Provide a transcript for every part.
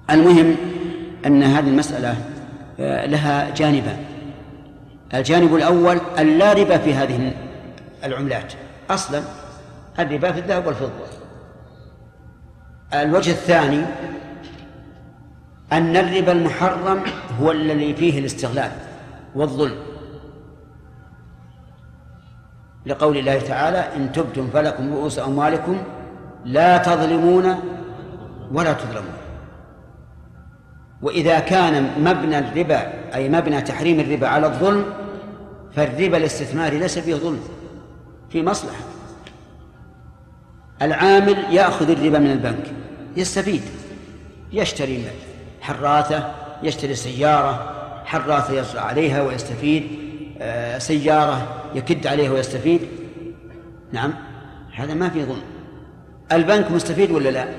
المهم أن هذه المسألة لها جانبان. الجانب الأول أن لا ربا في هذه العملات أصلا، الربا في الذهب والفضة. الوجه الثاني أن الربا المحرم هو الذي فيه الاستغلال والظلم، لقول الله تعالى: إن تبتم فلكم رؤوس أموالكم لا تظلمون ولا تظلمون. وإذا كان مبنى الربا أي مبنى تحريم الربا على الظلم، فالربا الاستثماري ليس فيه ظلم، في مصلحة. العامل يأخذ الربا من البنك يستفيد، يشتري حراثة، يشتري سيارة، حراثة يزرع عليها ويستفيد، سيارة يكد عليها ويستفيد. نعم، هذا ما فيه ظلم. البنك مستفيد ولا لا؟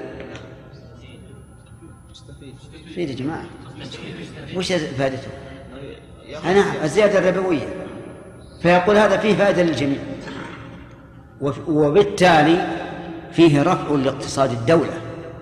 مستفيد يا جماعة. وش فائدته؟ نعم، الزيادة الربوية. فيقول هذا فيه فائدة للجميع، وبالتالي فيه رفع لاقتصاد الدولة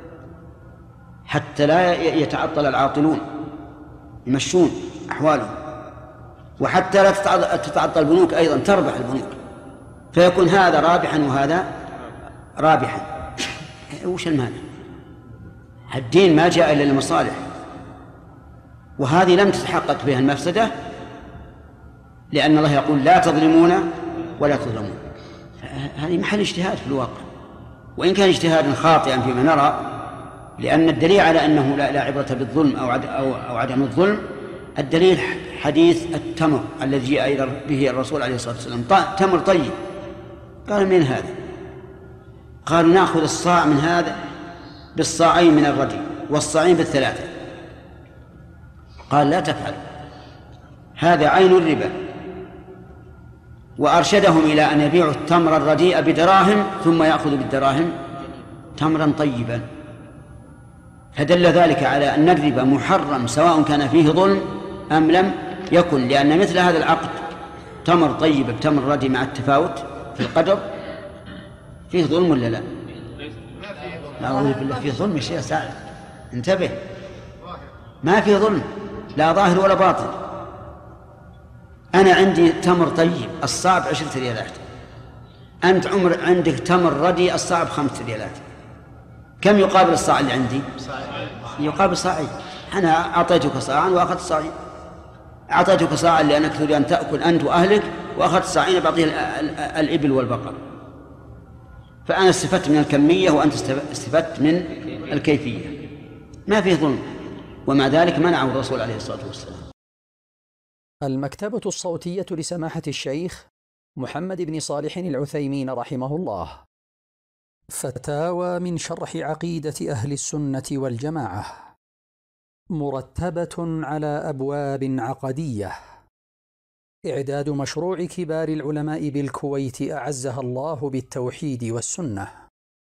حتى لا يتعطل العاطلون يمشون أحوالهم، وحتى لا تتعطل البنوك أيضا، تربح البنوك، فيكون هذا رابحا وهذا رابحا. وش المانع؟ الدين ما جاء إلا للمصالح، وهذه لم تتحقق بها المفسدة، لأن الله يقول: لا تظلمون ولا تظلمون. هذه محل اجتهاد في الواقع، وإن كان اجتهادا خاطئا فيما نرى، لأن الدليل على أنه لا عبرة بالظلم أو عدم الظلم، الدليل حديث التمر الذي جاء به الرسول عليه الصلاة والسلام: تمر طيب. قال: من هذا؟ قالوا: نأخذ الصاع من هذا بالصاعين من الردي والصاعين بالثلاثة. قال: لا تفعل، هذا عين الربا. وأرشدهم إلى أن يبيعوا التمر الرديء بدراهم ثم يأخذوا بالدراهم تمرا طيبا. فدل ذلك على أن الربا محرم سواء كان فيه ظلم أم لم يكن، لأن مثل هذا العقد تمر طيب بتمر ردي مع التفاوت في القدر فيه ظلم ولا لا؟ أعوذ بالله، فيه ظلم يا شيخ سعد، انتبه، ما فيه ظلم لا ظاهر ولا باطن. أنا عندي تمر طيب الصعب 10 ريالات، أنت عندك تمر ردي الصعب 5 ريالات، كم يقابل الصاع اللي عندي؟ يقابل صاعين. أنا أعطيتك صاعا وأخذت صاعين، أعطيتك صاعا لأنك تريد أن تأكل أنت وأهلك، وأخذت صاعين بعطيه الإبل والبقر. فأنا استفدت من الكمية وأنت استفدت من الكيفية، ما فيه ظلم. ومع ذلك منعه الرسول عليه الصلاة والسلام. المكتبة الصوتية لسماحة الشيخ محمد بن صالح العثيمين رحمه الله. فتاوى من شرح عقيدة أهل السنة والجماعة، مرتبة على أبواب عقدية. إعداد مشروع كبار العلماء بالكويت أعزها الله بالتوحيد والسنة.